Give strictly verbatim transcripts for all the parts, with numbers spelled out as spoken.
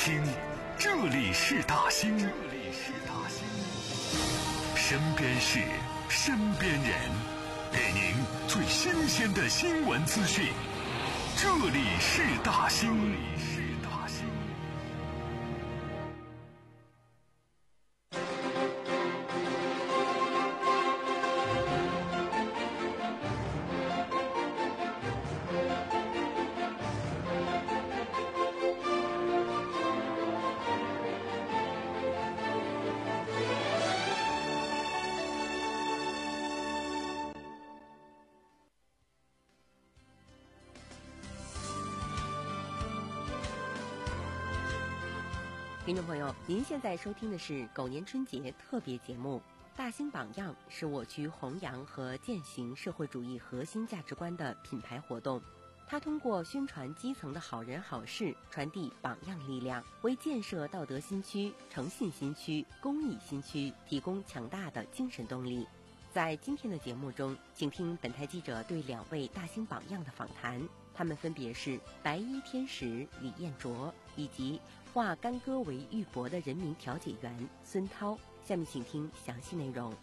听，这里是大兴，这里是大兴，身边事，身边人，给您最新鲜的新闻资讯。这里是大兴。 听众朋友，您现在收听的是狗年春节特别节目《大兴榜样》，是我局弘扬和践行社会主义核心价值观的品牌活动。它通过宣传基层的好人好事，传递榜样力量，为建设道德新区、诚信新区、公益新区提供强大的精神动力。在今天的节目中，请听本台记者对两位大兴榜样的访谈，他们分别是白衣天使李彦卓以及化干戈为玉帛的人民调解员孙涛。下面请听详细内容。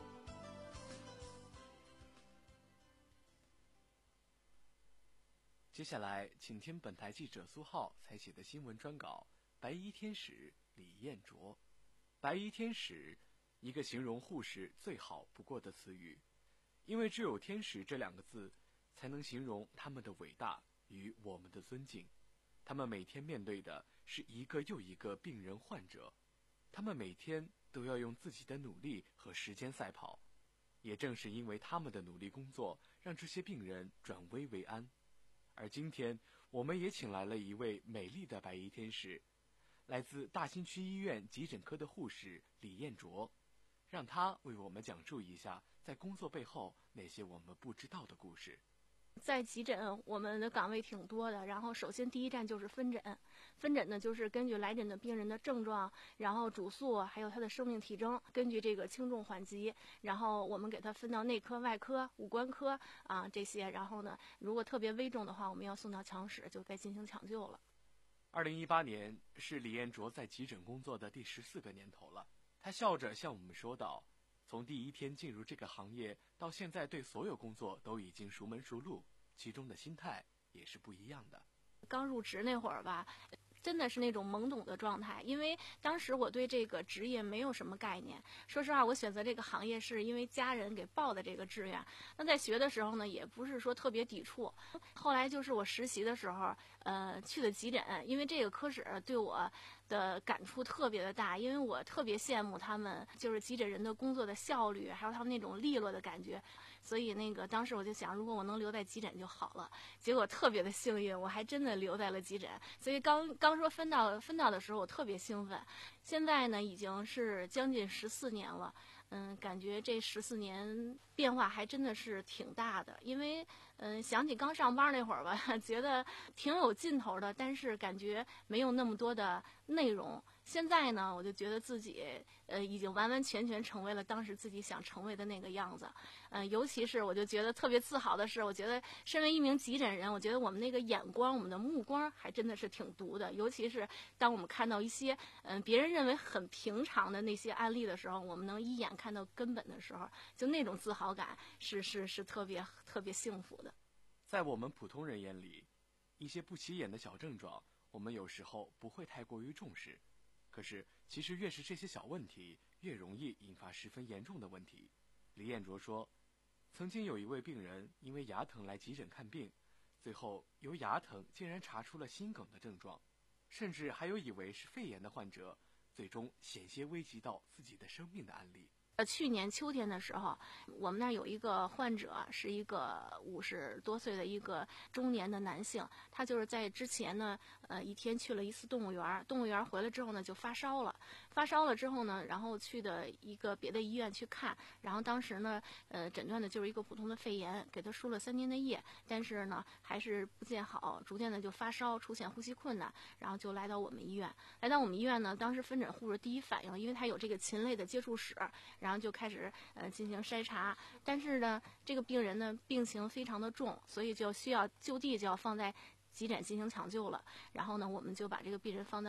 接下来请听本台记者苏浩采写的新闻专稿《白衣天使李彦卓》。白衣天使，一个形容护士最好不过的词语，因为只有天使这两个字才能形容他们的伟大与我们的尊敬。他们每天面对的是一个又一个病人患者，他们每天都要用自己的努力和时间赛跑，也正是因为他们的努力工作，让这些病人转危为安。而今天我们也请来了一位美丽的白衣天使，来自大兴区医院急诊科的护士李彦卓，让他为我们讲述一下在工作背后那些我们不知道的故事。 在急诊我们的岗位挺多的，然后首先第一站就是分诊。分诊呢就是根据来诊的病人的症状，然后主诉还有他的生命体征，根据这个轻重缓急，然后我们给他分到内科、外科、五官科啊这些，然后呢如果特别危重的话，我们要送到抢室，就该进行抢救了。 二零一八年是李彦卓在急诊工作的第十四个年头了，他笑着向我们说道，从第一天进入这个行业到现在，对所有工作都已经熟门熟路，其中的心态也是不一样的。 刚入职那会儿吧，真的是那种懵懂的状态，因为当时我对这个职业没有什么概念。说实话，我选择这个行业是因为家人给报的这个志愿。那在学的时候呢，也不是说特别抵触。后来就是我实习的时候，呃，去的急诊，因为这个科室对我的感触特别的大，因为我特别羡慕他们就是急诊人的工作的效率，还有他们那种利落的感觉。所以那个当时我就想，如果我能留在急诊就好了。结果特别的幸运，我还真的留在了急诊。所以刚刚说分到分到的时候，我特别兴奋。现在呢，已经是将近十四年了。嗯，感觉这十四年变化还真的是挺大的。因为嗯，想起刚上班那会儿吧，觉得挺有劲头的，但是感觉没有那么多的内容。现在呢，我就觉得自己呃已经完完全全成为了当时自己想成为的那个样子。嗯、呃，尤其是我就觉得特别自豪的是，我觉得身为一名急诊人，我觉得我们那个眼光，我们的目光还真的是挺毒的。尤其是当我们看到一些嗯、呃、别人认为很平常的那些案例的时候，我们能一眼看到根本的时候，就那种自豪感是是是特别特别幸福的。 在我们普通人眼里，一些不起眼的小症状，我们有时候不会太过于重视。可是其实越是这些小问题，越容易引发十分严重的问题。李彦卓说，曾经有一位病人因为牙疼来急诊看病，最后由牙疼竟然查出了心梗的症状，甚至还有以为是肺炎的患者，最终险些危及到自己的生命的案例。 呃，去年秋天的时候，我们那儿有一个患者，是一个五十多岁的一个中年的男性，他就是在之前呢，呃，一天去了一次动物园，动物园回来之后呢，就发烧了，发烧了之后呢，然后去的一个别的医院去看，然后当时呢，呃，诊断的就是一个普通的肺炎，给他输了三天的液，但是呢，还是不见好，逐渐的就发烧，出现呼吸困难，然后就来到我们医院，来到我们医院呢，当时分诊护士第一反应，因为他有这个禽类的接触史。然后就开始呃进行筛查，但是呢，这个病人呢病情非常的重，所以就需要就地就要放在急诊进行抢救了。然后呢，我们就把这个病人放到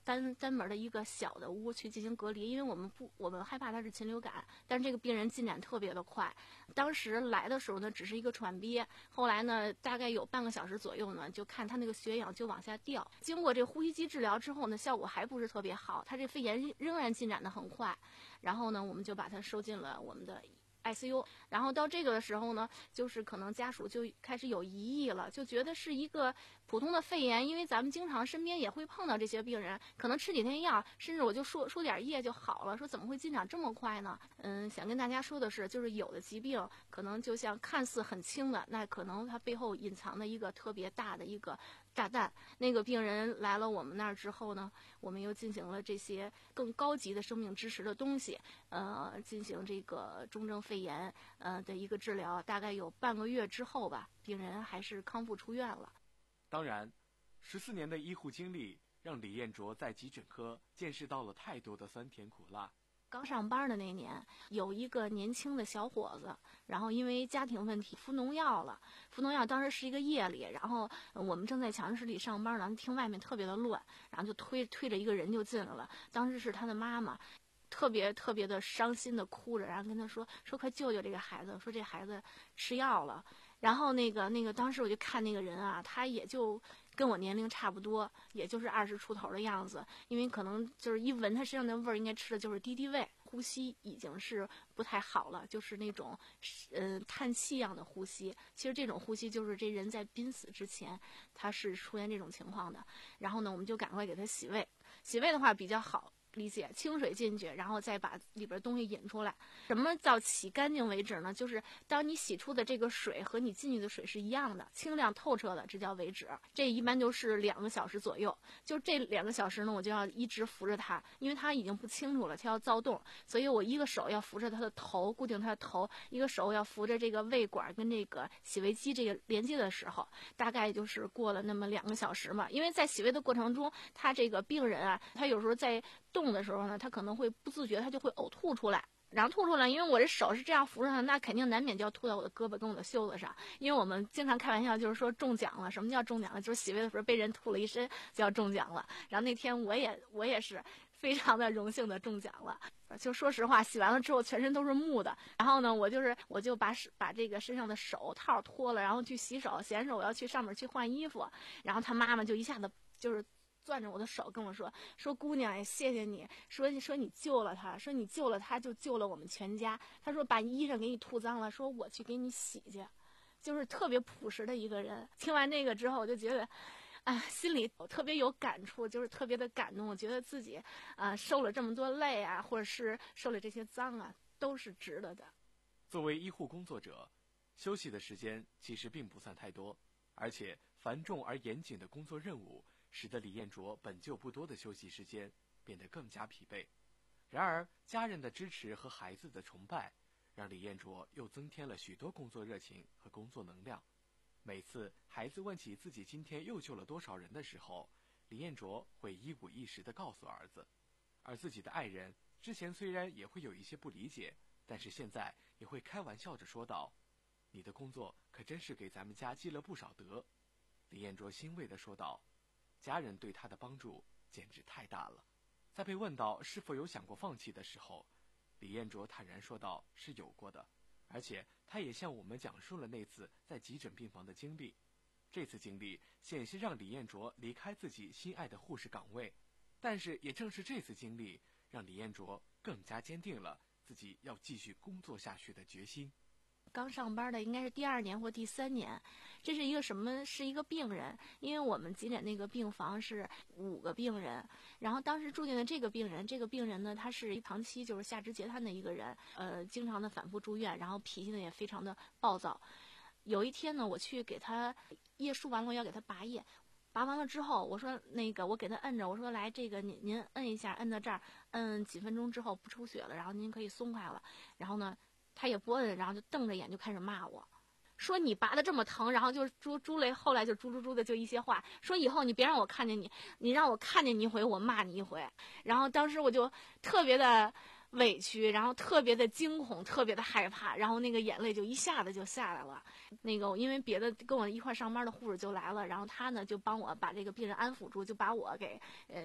单单门的一个小的屋去进行隔离，因为我们不我们害怕他是禽流感，但是这个病人进展特别的快。当时来的时候呢，只是一个喘憋，后来呢，大概有半个小时左右呢，就看他那个血氧就往下掉。经过这呼吸机治疗之后呢，效果还不是特别好，他这肺炎仍然进展的很快。然后呢，我们就把他收进了我们的I C U， 然后到这个的时候呢，就是可能家属就开始有疑义了，就觉得是一个普通的肺炎，因为咱们经常身边也会碰到这些病人，可能吃几天药，甚至我就输输点液就好了，说怎么会进展这么快呢？嗯，想跟大家说的是，就是有的疾病可能就像看似很轻的，那可能它背后隐藏的一个特别大的一个炸弹。那个病人来了我们那儿之后呢，我们又进行了这些更高级的生命支持的东西，呃，进行这个重症肺炎呃的一个治疗，大概有半个月之后吧，病人还是康复出院了。 当然，十四年的医护经历让李彦卓在急诊科见识到了太多的酸甜苦辣。 刚上班的那年，有一个年轻的小伙子，然后因为家庭问题服农药了。服农药当时是一个夜里，然后我们正在强室里上班呢，听外面特别的乱，然后就推推着一个人就进来了。当时是他的妈妈，特别特别的伤心的哭着，然后跟他说说快救救这个孩子，说这孩子吃药了。然后那个那个当时我就看那个人啊，他也就跟我年龄差不多，也就是二十出头的样子，因为可能就是一闻他身上的味儿，应该吃的就是敌敌畏，呼吸已经是不太好了，就是那种嗯、呃、叹气一样的呼吸。其实这种呼吸就是这人在濒死之前他是出现这种情况的。然后呢，我们就赶快给他洗胃，洗胃的话比较好理解，清水进去，然后再把里边东西引出来。什么叫洗干净为止呢？就是当你洗出的这个水和你进去的水是一样的，清亮透彻的，这叫为止。这一般就是两个小时左右。就这两个小时呢，我就要一直扶着他，因为他已经不清楚了，他要躁动，所以我一个手要扶着他的头，固定他的头，一个手要扶着这个胃管跟这个洗胃机这个连接的时候，大概就是过了那么两个小时嘛。因为在洗胃的过程中，他这个病人啊，他有时候在动的时候呢，他可能会不自觉，他就会呕吐出来。然后吐出来，因为我这手是这样扶着他，那肯定难免就要吐到我的胳膊跟我的袖子上。因为我们经常开玩笑，就是说中奖了。什么叫中奖了？就是洗胃的时候被人吐了一身，就要中奖了。然后那天我也我也是非常的荣幸的中奖了。就说实话，洗完了之后全身都是木的。然后呢，我就是我就把把这个身上的手套脱了，然后去洗手，洗完手我要去上面去换衣服。然后他妈妈就一下子就是攥着我的手跟我说说姑娘也谢谢你，说说你救了他，说你救了他就救了我们全家。他说把衣裳给你吐脏了，说我去给你洗去。就是特别朴实的一个人。听完这个之后，我就觉得啊，心里特别有感触，就是特别的感动。我觉得自己啊受了这么多累啊，或者是受了这些脏啊，都是值得的。 作为医护工作者，休息的时间其实并不算太多，而且繁重而严谨的工作任务使得李彦卓本就不多的休息时间变得更加疲惫。然而，家人的支持和孩子的崇拜，让李彦卓又增添了许多工作热情和工作能量。每次孩子问起自己今天又救了多少人的时候，李彦卓会一五一十地告诉儿子。而自己的爱人之前虽然也会有一些不理解，但是现在也会开玩笑着说道：“你的工作可真是给咱们家积了不少德。”李彦卓欣慰地说道：“家人对他的帮助简直太大了。”在被问到是否有想过放弃的时候，李彦卓坦然说道：“是有过的。”而且他也向我们讲述了那次在急诊病房的经历。这次经历险些让李彦卓离开自己心爱的护士岗位，但是也正是这次经历，让李彦卓更加坚定了自己要继续工作下去的决心。 刚上班的应该是第二年或第三年，这是一个什么？是一个病人，因为我们急诊那个病房是五个病人，然后当时住进的这个病人，这个病人呢，他是长期就是下肢截瘫的一个人，呃，经常的反复住院，然后脾气呢也非常的暴躁。有一天呢，我去给他叶输完了，要给他拔叶。拔完了之后，我说那个我给他摁着，我说来这个您您摁一下，摁到这儿，摁几分钟之后不出血了，然后您可以松开了。然后呢，他也不摁，然后就瞪着眼就开始骂我，说你拔的这么疼，然后就猪猪雷，后来就猪猪猪的就一些话，说以后你别让我看见你，你让我看见你一回，我骂你一回。然后当时我就特别的委屈，然后特别的惊恐，特别的害怕，然后那个眼泪就一下子就下来了。那个因为别的跟我一块上班的护士就来了，然后他呢就帮我把这个病人安抚住，就把我给呃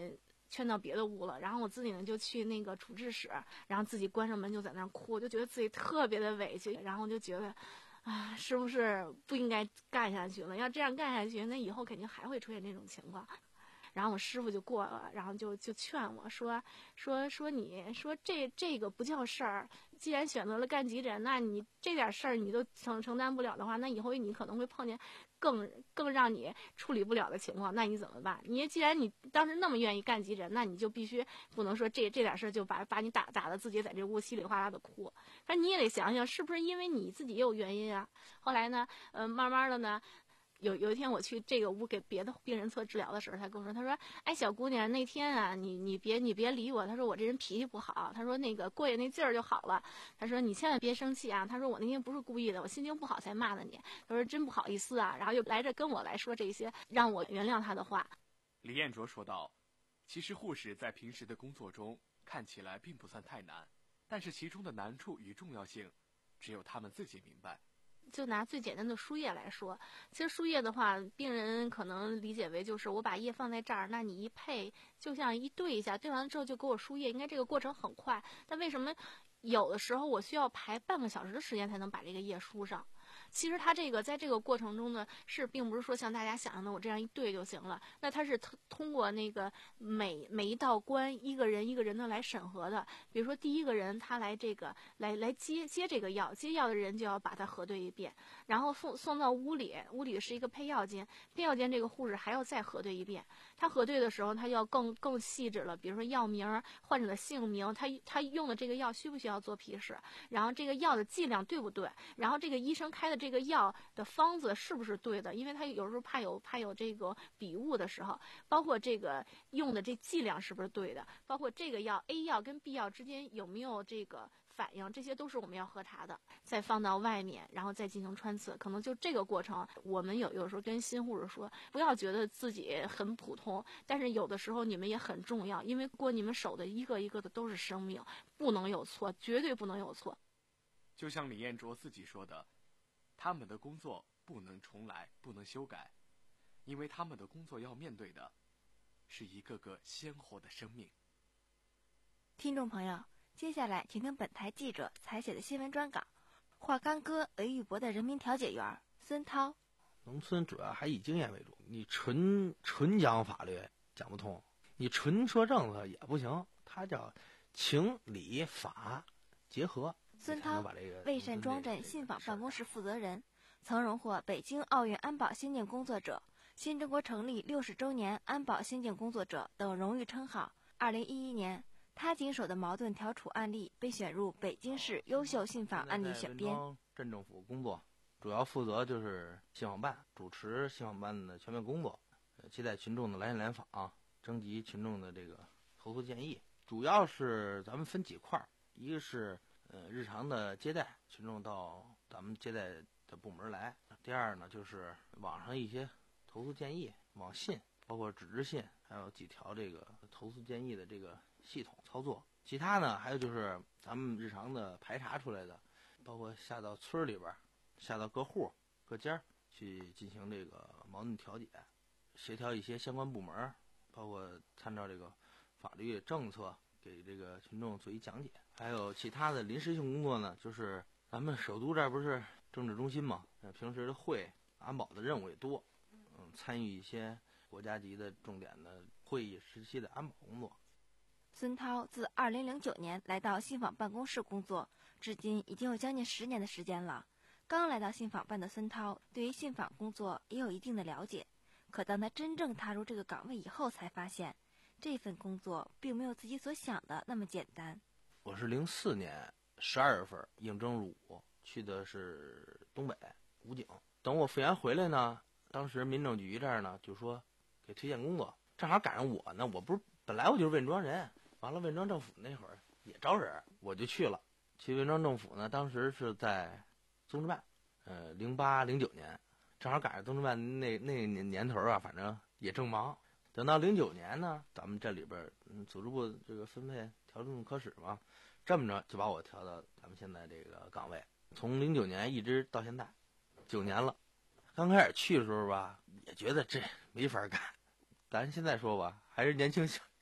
圈到别的屋了，然后我自己呢就去那个处置室，然后自己关上门就在那儿哭，我就觉得自己特别的委屈，然后就觉得啊，是不是不应该干下去了？要这样干下去，那以后肯定还会出现这种情况。然后我师傅就过来了，然后就就劝我说说说你说这这个不叫事儿，既然选择了干急诊，那你这点事儿你都承承担不了的话，那以后你可能会碰见更更让你处理不了的情况，那你怎么办？你既然你当时那么愿意干急诊，那你就必须不能说这这点事儿就把把你打打的自己在这屋稀里哗啦的哭，但你也得想想是不是因为你自己也有原因啊。后来呢，呃，慢慢的呢。有有一天我去这个屋给别的病人做治疗的时候，他跟我说，他说，哎，小姑娘，那天啊，你你别你别理我，他说我这人脾气不好，他说那个过去那劲儿就好了，他说你千万别生气啊，他说我那天不是故意的，我心情不好才骂的你，他说真不好意思啊，然后又来这跟我来说这些让我原谅他的话。 李彦卓说道，其实护士在平时的工作中看起来并不算太难，但是其中的难处与重要性只有他们自己明白。 就拿最简单的输液来说，其实输液的话，病人可能理解为就是我把液放在这儿，那你一配就像一对一下，对完了之后就给我输液，应该这个过程很快。但为什么有的时候我需要排半个小时的时间才能把这个液输上？其实它这个在这个过程中呢，是并不是说像大家想象的我这样一对就行了，那它是通过那个每每一道关一个人一个人的来审核的。比如说第一个人他来这个来来接接这个药，接药的人就要把它核对一遍，然后送送到屋里，屋里是一个配药间，配药间这个护士还要再核对一遍。他核对的时候他要更更细致了，比如说药名、患者的姓名，他他用的这个药需不需要做皮试，然后这个药的剂量对不对，然后这个医生开的这个药的方子是不是对的，因为他有时候怕有怕有这个笔误的时候，包括这个用的这剂量是不是对的，包括这个药 A 药跟 B 药之间有没有这个反应，这些都是我们要核查的，再放到外面，然后再进行穿刺。可能就这个过程，我们有有时候跟新护士说，不要觉得自己很普通，但是有的时候你们也很重要，因为过你们手的一个一个的都是生命，不能有错，绝对不能有错。 就像李彦卓自己说的，他们的工作不能重来，不能修改，因为他们的工作要面对的是一个个鲜活的生命。 听众朋友，接下来请听本台记者采写的新闻专稿，华冈哥韦玉博的人民调解员孙涛。 农村主要还以经验为主，你纯纯讲法律讲不通，你纯说政策也不行，它叫情理法结合。 孙涛，魏善庄镇信访办公室负责人，曾荣获北京奥运安保先进工作者、新中国成立六十周年安保先进工作者等荣誉称号。二零一一年，他经手的矛盾调处案例被选入北京市优秀信访案例选编。 镇政府工作主要负责就是信访办，主持信访办的全面工作，接待群众的来信来访，征集群众的这个投诉建议。主要是咱们分几块，一个是呃日常的接待，群众到咱们接待的部门来。第二呢，就是网上一些投诉建议，网信包括纸质信，还有几条这个投诉建议的这个系统操作。其他呢，还有就是咱们日常的排查出来的，包括下到村里边，下到各户各家去进行这个矛盾调解，协调一些相关部门，包括参照这个法律政策给这个群众做一讲解。还有其他的临时性工作呢，就是咱们首都这儿不是政治中心嘛，平时的会安保的任务也多，嗯，参与一些国家级的重点的会议时期的安保工作。 孙涛自二零零九年来到信访办公室工作，至今已经有将近十年的时间了。刚来到信访办的孙涛，对于信访工作也有一定的了解。可当他真正踏入这个岗位以后，才发现这份工作并没有自己所想的那么简单。 我是零四年十二月份应征入伍，去的是东北武警。等我复员回来呢，当时民政局这儿呢就说给推荐工作，正好赶上我呢，我不是本来我就是汶庄人，完了汶庄政府那会儿也招人，我就去了。去汶庄政府呢，当时是在综治办，呃，零八零九年，正好赶上综治办那那年年头啊，反正也正忙。等到零九年呢，咱们这里边嗯组织部这个分配调动科室嘛，这么着就把我调到咱们现在这个岗位，从零九年一直到现在，九年了。刚开始去的时候吧，也觉得这没法干，咱现在说吧，还是年轻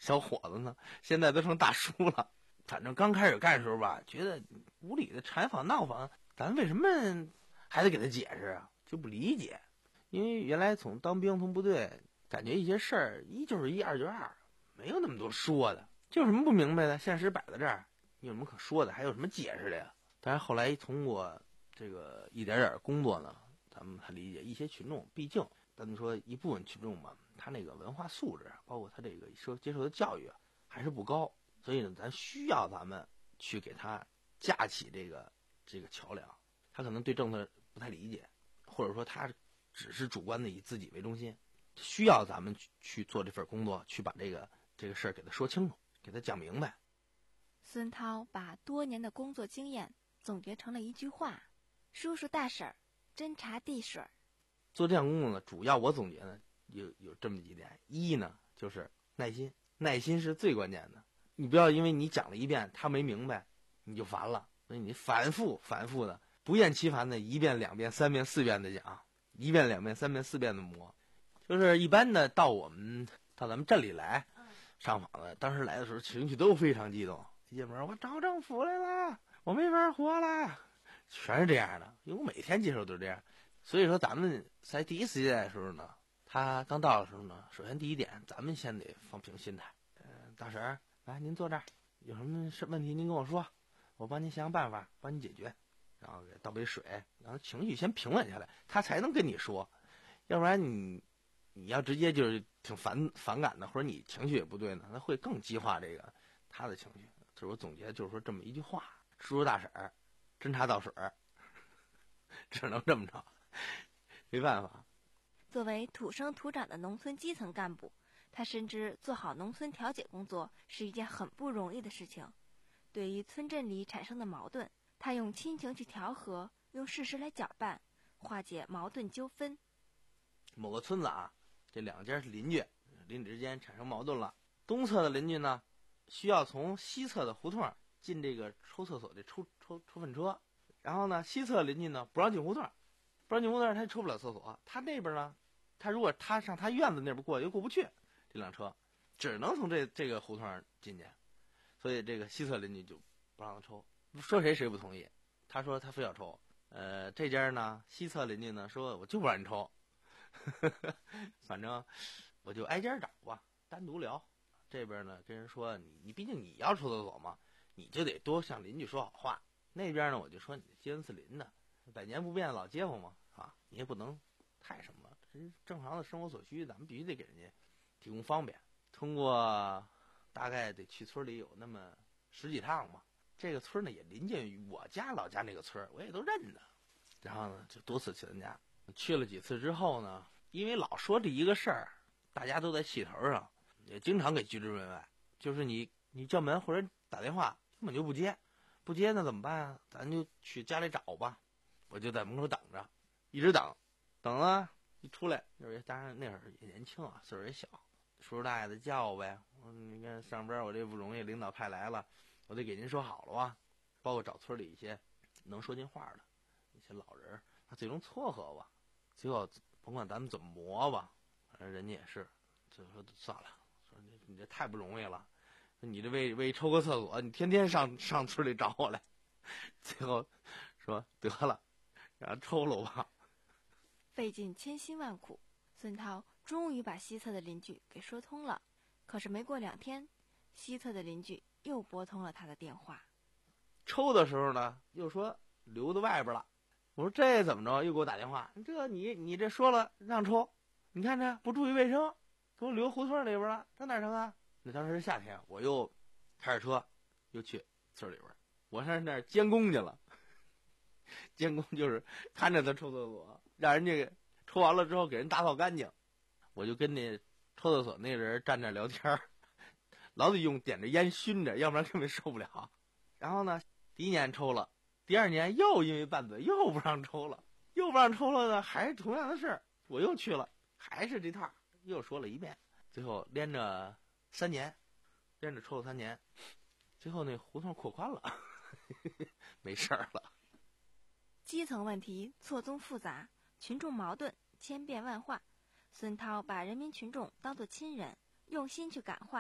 小伙子呢，现在都成大叔了。反正刚开始干的时候吧，觉得无理的缠访闹访，咱为什么还得给他解释啊？就不理解。因为原来从当兵从部队，感觉一些事儿一就是一，二就是二，没有那么多说的。就有什么不明白的，现实摆在这儿，你有什么可说的？还有什么解释的呀？但是后来通过这个一点点工作呢，咱们才理解一些群众，毕竟咱们说一部分群众嘛，他那个文化素质，包括他这个受接受的教育还是不高，所以呢，咱需要咱们去给他架起这个这个桥梁。他可能对政策不太理解，或者说他只是主观的以自己为中心，需要咱们去去做这份工作，去把这个这个事儿给他说清楚，给他讲明白。 孙涛把多年的工作经验总结成了一句话：叔叔大婶儿斟茶递水。 做这项工作呢，主要我总结呢有有这么几点。一呢就是耐心，耐心是最关键的。你不要因为你讲了一遍他没明白你就烦了，所以你反复反复的不厌其烦的一遍两遍三遍四遍的讲，一遍两遍三遍四遍的磨。就是一般的到我们到咱们镇里来上访的，当时来的时候情绪都非常激动，一进门我找政府来了，我没法活了，全是这样的。因为我每天接受都是这样。所以说咱们在第一次接待的时候呢，他刚到的时候呢，首先第一点咱们先得放平心态。呃，大婶儿来您坐这儿，有什么事问题您跟我说，我帮您想想办法帮你解决。然后给倒杯水，让他情绪先平稳下来，他才能跟你说。要不然你你要直接就是挺反反感的，或者你情绪也不对呢，那会更激化这个他的情绪。这是我总结，就是说这么一句话：叔叔大婶儿斟茶倒水，只能这么着，没办法。 作为土生土长的农村基层干部，他深知做好农村调解工作是一件很不容易的事情。对于村镇里产生的矛盾，他用亲情去调和，用事实来搅拌，化解矛盾纠纷。 某个村子啊，这两家是邻居，邻居之间产生矛盾了。东侧的邻居呢，需要从西侧的胡同进这个抽厕所的抽抽抽粪车，然后呢，西侧邻居呢不让进胡同，不让进胡同，他也抽不了厕所。他那边呢，他如果他上他院子那边过又过不去，这辆车只能从这这个胡同进去，所以这个西侧邻居就不让他抽。说谁谁不同意，他说他非要抽。呃，这家呢，西侧邻居呢说我就不让你抽，反正我就挨家找吧，单独聊。这边呢跟人说你你毕竟你要抽厕所嘛，你就得多向邻居说好话。那边呢我就说你街坊四邻的，百年不变的老街坊嘛，啊，你也不能太什么了，这是正常的生活所需，咱们必须得给人家提供方便。通过大概得去村里有那么十几趟嘛。这个村呢也临近于我家老家那个村，我也都认得。然后呢就多次去人家，去了几次之后呢，因为老说这一个事儿，大家都在气头上，也经常给拒之门外。就是你你叫门或者打电话根本就不接，不接那怎么办啊？咱就去家里找吧。我就在门口等着，一直等，等了一出来，那会儿加上那会儿也年轻啊，岁数也小，叔叔大爷的叫我呗。我说你看上边我这不容易，领导派来了。我得给您说好了啊，包括找村里一些能说进话的一些老人，他最终撮合吧，最后甭管咱们怎么磨吧，反正人家也是，就说算了，说你你这太不容易了，你这为为抽个厕所，你天天上上村里找我来，最后说得了，让他抽了吧。 费尽千辛万苦，孙涛终于把西侧的邻居给说通了。可是没过两天，西侧的邻居又拨通了他的电话。 抽的时候呢，又说留在外边了。我说这怎么着？又给我打电话，这你你这说了让抽，你看这不注意卫生，给我留胡同里边了，这哪成啊？那当时是夏天，我又开着车又去村里边，我上那儿监工去了。监工就是看着他抽厕所，让人家给抽完了之后给人打扫干净。我就跟那抽厕所那人站那聊天，老得用点着烟熏着，要不然根本受不了。然后呢，第一年抽了，第二年又因为拌嘴又不让抽了，又不让抽了呢，还是同样的事儿，我又去了，还是这套，又说了一遍，最后连着三年，连着抽了三年，最后那胡同扩宽了，没事儿了。 基层问题错综复杂，群众矛盾千变万化。孙涛把人民群众当作亲人，用心去感化，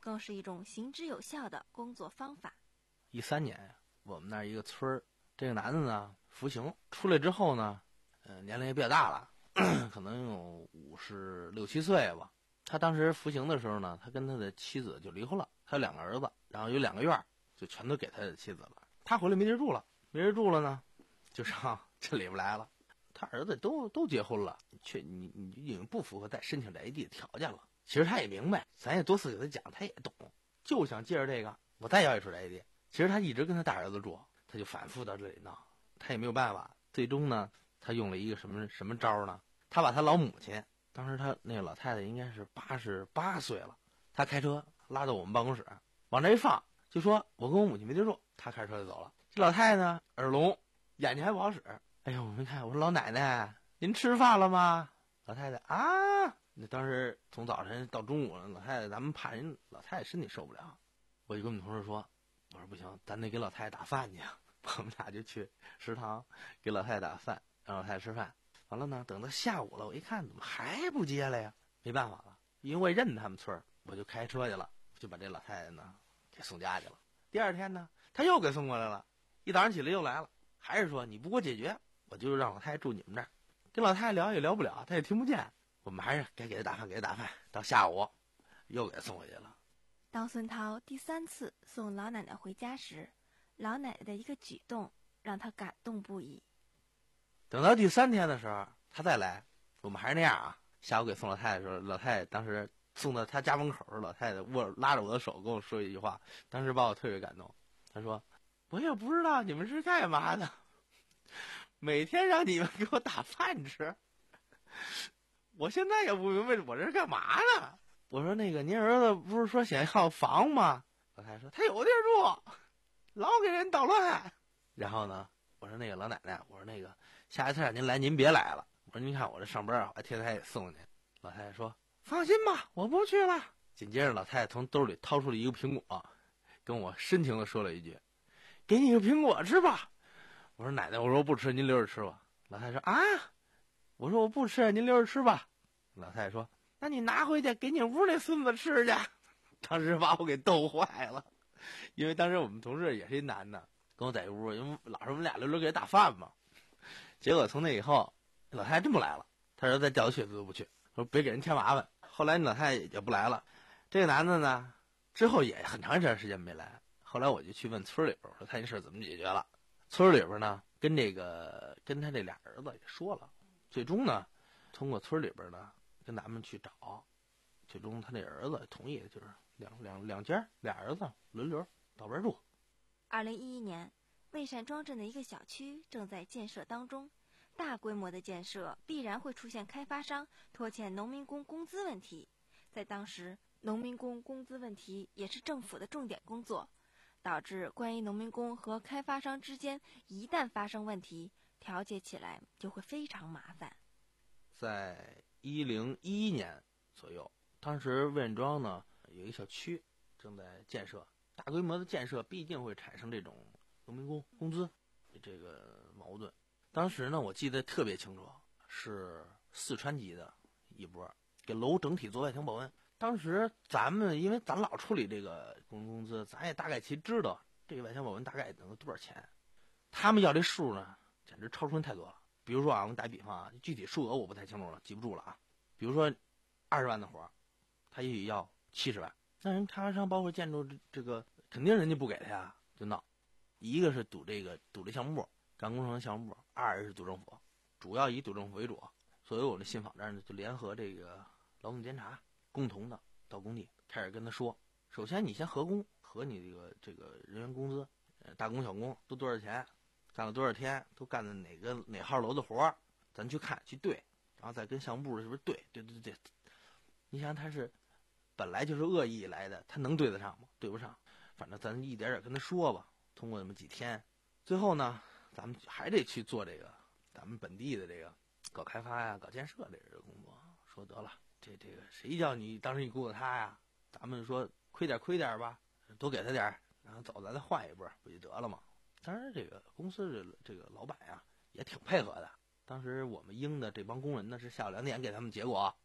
更是一种行之有效的工作方法。 一三年呀，我们那儿一个村儿，这个男的呢服刑出来之后呢，呃，年龄也比较大了，可能有五十六七岁吧。他当时服刑的时候呢，他跟他的妻子就离婚了，他有两个儿子，然后有两个院儿，就全都给他的妻子了。他回来没地儿住了，没地儿住了呢，就上这里边来了。他儿子都都结婚了，却你你已经不符合再申请宅地的条件了。其实他也明白，咱也多次给他讲，他也懂，就想借着这个，我再要一处宅地。其实他一直跟他大儿子住，他就反复到这里闹，他也没有办法。最终呢，他用了一个什么什么招呢？他把他老母亲，当时他那个老太太应该是八十八岁了，他开车拉到我们办公室，往这一放，就说我跟我母亲没地住，他开车就走了。这老太太呢，耳聋，眼睛还不好使。哎呦，我没看，我说老奶奶，您吃饭了吗？老太太啊，那当时从早晨到中午了，老太太咱们怕人老太太身体受不了，我就跟我们同事说，我说不行，咱得给老太太打饭去。我们俩就去食堂给老太太打饭，让老太太吃饭。完了呢，等到下午了，我一看怎么还不接来呀？没办法了，因为我也认他们村儿，我就开车去了，就把这老太太呢给送家去了。第二天呢，他又给送过来了，一早上起来又来了，还是说你不给我解决，我就让老太太住你们这儿。跟老太太聊也聊不了，她也听不见，我们还是该给她打饭，给她打饭。到下午又给她送回去了。 当孙涛第三次送老奶奶回家时，老奶奶的一个举动让他感动不已。 等到第三天的时候，他再来，我们还是那样啊。下午给送老太太的时候，老太太当时送到他家门口时，老太太握拉着我的手跟我说一句话，当时把我特别感动。她说：“我也不知道你们是干嘛的，每天让你们给我打饭吃，我现在也不明白我这是干嘛呢。”我说：“那个您儿子不是说想要房吗？”老太太说：“他有地儿住，老给人捣乱。”然后呢，我说：“那个老奶奶，我说那个下一次让您来，您别来了。我说您看我这上班啊，我天天还得送您。”老太太说：“放心吧，我不去了。”紧接着，老太太从兜里掏出了一个苹果，跟我深情地说了一句：“给你个苹果吃吧。”我说：“奶奶，我说我不吃，您留着吃吧。”老太太说：“啊！”我说：“我不吃，您留着吃吧。”老太太说：“那你拿回去给你屋那孙子吃去。”当时把我给逗坏了，因为当时我们同事也是一男的，跟我在一屋，因为老是我们俩轮流给他打饭嘛。结果从那以后，老太太真不来了，他说再叫他去他都不去，说别给人添麻烦。后来老太太也不来了，这个男的呢，之后也很长一段时间没来。后来我就去问村里边，我说他这事儿怎么解决了？村里边呢，跟这个跟他这俩儿子也说了，最终呢，通过村里边呢跟咱们去找，最终他这儿子同意，就是两两两家俩儿子轮流到边住。 二零一一年，蔚山庄镇的一个小区正在建设当中，大规模的建设必然会出现开发商拖欠农民工工资问题。在当时，农民工工资问题也是政府的重点工作，导致关于农民工和开发商之间一旦发生问题，调解起来就会非常麻烦。 在一零一一年左右，当时魏院庄呢有一个小区正在建设，大规模的建设必定会产生这种农民工工资这个矛盾。当时呢，我记得特别清楚，是四川籍的一波给楼整体做外墙保温。当时咱们因为咱老处理这个工人工资，咱也大概其知道这个外墙保温大概能多少钱。他们要这数呢，简直超出太多了。比如说啊，我们打比方啊，具体数额我不太清楚了，记不住了啊。比如说二十万的活，他也许要七十万，那人开发商包括建筑这个肯定人家不给他呀，就闹。一个是赌这个赌这项目部，干工程项目部；二是赌政府，主要以赌政府为主。所以我们信访这儿呢，就联合这个劳动监察，共同的到工地开始跟他说：首先你先核工，核你这个这个人员工资，呃，大工小工都多少钱，干了多少天，都干的哪个哪号楼的活，咱去看去对，然后再跟项目部是不是对对对对。你想他是本来就是恶意来的，他能对得上吗？对不上。反正咱一点点跟他说吧，通过那么几天，最后呢，咱们还得去做这个咱们本地的这个搞开发呀、搞建设这个工作。说得了，这这个谁叫你当时你雇的他呀？咱们说亏点亏点吧，多给他点，然后走咱再换一波，不就得了吗？当然，这个公司这这个老板呀也挺配合的。当时我们应的这帮工人呢是下午两点给他们结果，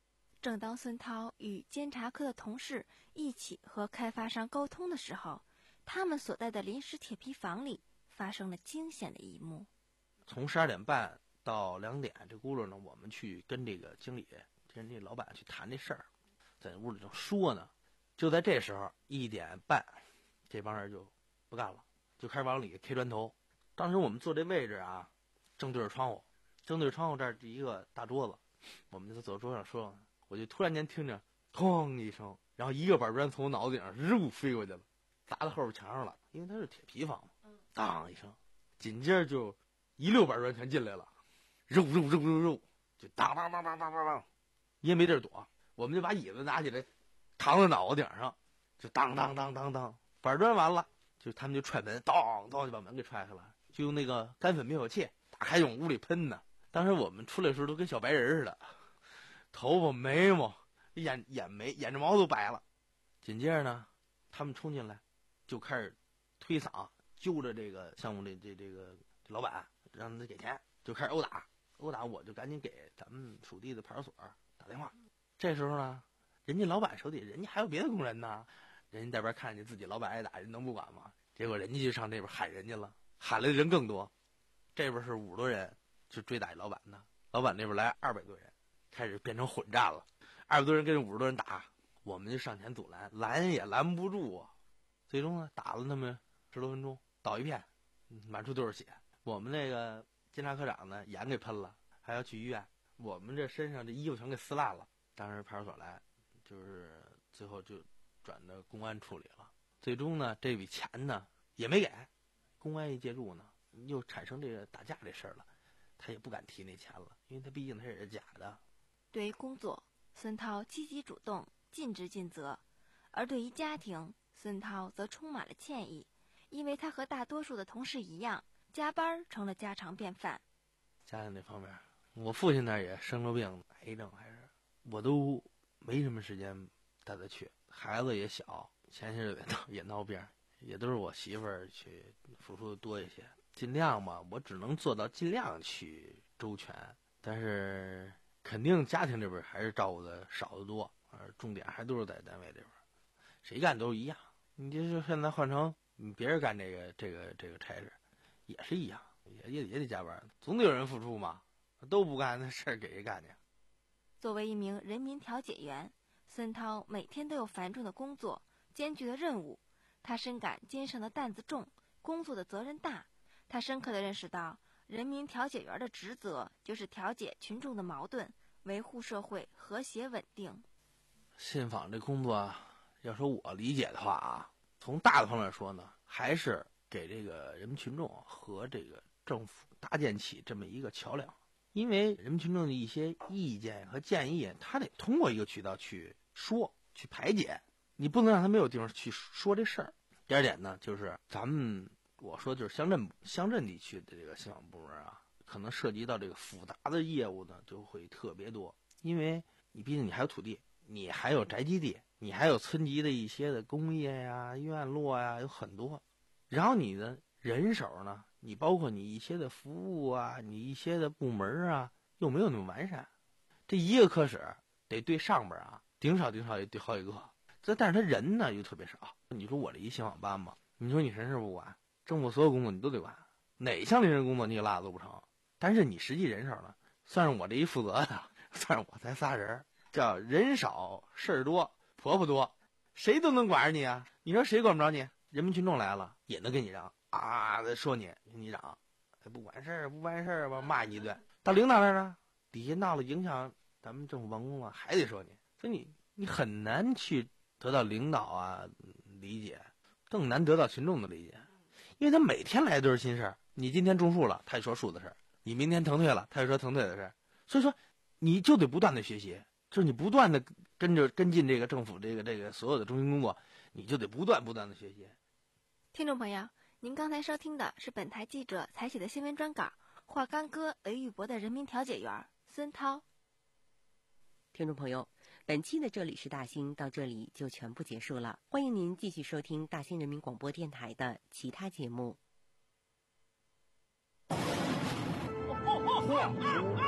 正当孙涛与监察科的同事一起和开发商沟通的时候，他们所在的临时铁皮房里发生了惊险的一幕。 从十二点半到两点，这轱辘呢，我们去跟这个经理、跟这老板去谈这事儿，在屋里正说呢。就在这时候，一点半，这帮人就不干了，就开始往里 K 砖头。当时我们坐这位置啊，正对着窗户，正对着窗户这儿一个大桌子，我们就走桌上说，我就突然间听着哐一声，然后一个板砖从我脑子顶上肉飞过去了，砸到后边墙上了，因为它是铁皮房嘛，当一声，紧接着就一溜板砖全进来了，肉肉肉肉肉，就当当当当当当当，因为没地儿躲，我们就把椅子拿起来扛在脑袋顶上，就当当当当当，板砖完了，就他们就踹门，当当就把门给踹开了，就用那个干粉灭火器打开往屋里喷呢。当时我们出来的时候都跟小白人似的，头发眉毛眼眼眉眼睫毛都白了。紧接着呢，他们冲进来就开始推搡揪着这个项目的这这个老板，让他给钱，就开始殴打殴打。我就赶紧给咱们属地的派出所打电话。这时候呢，人家老板手底人家还有别的工人呢，人家这边看见自己老板挨打，人能不管吗？结果人家就上这边喊人家了，喊来的人更多，这边是五十多人就追打老板呢，老板那边来二百多人，开始变成混战了，二百多人跟五十多人打，我们就上前阻拦，拦也拦不住啊。最终呢，打了那么十多分钟，倒一片，满处都是血。我们那个监察科长呢，眼给喷了，还要去医院。我们这身上这衣服全给撕烂了。当时派出所来，就是最后就转到公安处理了。最终呢，这笔钱呢也没给，公安一介入呢，又产生这个打架这事儿了，他也不敢提那钱了，因为他毕竟他也是假的。 对于工作，孙涛积极主动，尽职尽责；而对于家庭，孙涛则充满了歉意，因为他和大多数的同事一样，加班成了家常便饭。 家庭这方面，我父亲那儿也生了病，癌症还是，我都没什么时间带他去，孩子也小，前些日子也闹病，也都是我媳妇儿去付出的多一些，尽量吧，我只能做到尽量去周全，但是肯定家庭这边还是照顾的少得多，而重点还都是在单位这边，谁干都一样。你就是现在换成别人干这个这个这个差事，也是一样，也也也得加班，总得有人付出嘛，都不干那事儿给谁干去？ 作为一名人民调解员，孙涛每天都有繁重的工作、艰巨的任务，他深感肩上的担子重，工作的责任大。他深刻地认识到，人民调解员的职责就是调解群众的矛盾，维护社会和谐稳定。 信访这工作啊，要说我理解的话啊，从大的方面说呢，还是给这个人民群众和这个政府搭建起这么一个桥梁。因为人民群众的一些意见和建议，他得通过一个渠道去说、去排解，你不能让他没有地方去说这事儿。第二点呢，就是咱们我说就是乡镇乡镇地区的这个信访部门啊，可能涉及到这个复杂的业务呢，就会特别多。因为你毕竟你还有土地，你还有宅基地，你还有村级的一些的工业呀、院落呀，有很多。然后你的人手呢，你包括你一些的服务啊，你一些的部门啊，又没有那么完善。这一个科室得对上边啊，顶少顶少也对好几个。这但是他人呢又特别少。你说我这一信访班嘛，你说你什么事不管，政府所有工作你都得管，哪项临时工作你给落都不成。但是你实际人手呢，算是我这一负责的，算是我才仨人，叫人少事儿多，婆婆多，谁都能管着你啊。你说谁管不着你？人民群众来了也能跟你嚷啊，说你跟你嚷，不管事儿不办事儿吧，骂你一顿。到领导那儿呢，底下闹了影响咱们政府办公了，还得说你。所以你你很难去得到领导啊理解，更难得到群众的理解，因为他每天来都是新事儿。你今天种树了，他就说树的事儿；你明天腾退了，他就说腾退的事儿。所以说，你就得不断的学习，就是你不断的跟着跟进这个政府这个这个所有的中心工作，你就得不断不断的学习。 听众朋友，您刚才收听的是本台记者采写的新闻专稿，华冈哥雷玉博的人民调解员孙涛。 听众朋友，本期的这里是大兴到这里就全部结束了，欢迎您继续收听大兴人民广播电台的其他节目。 嚯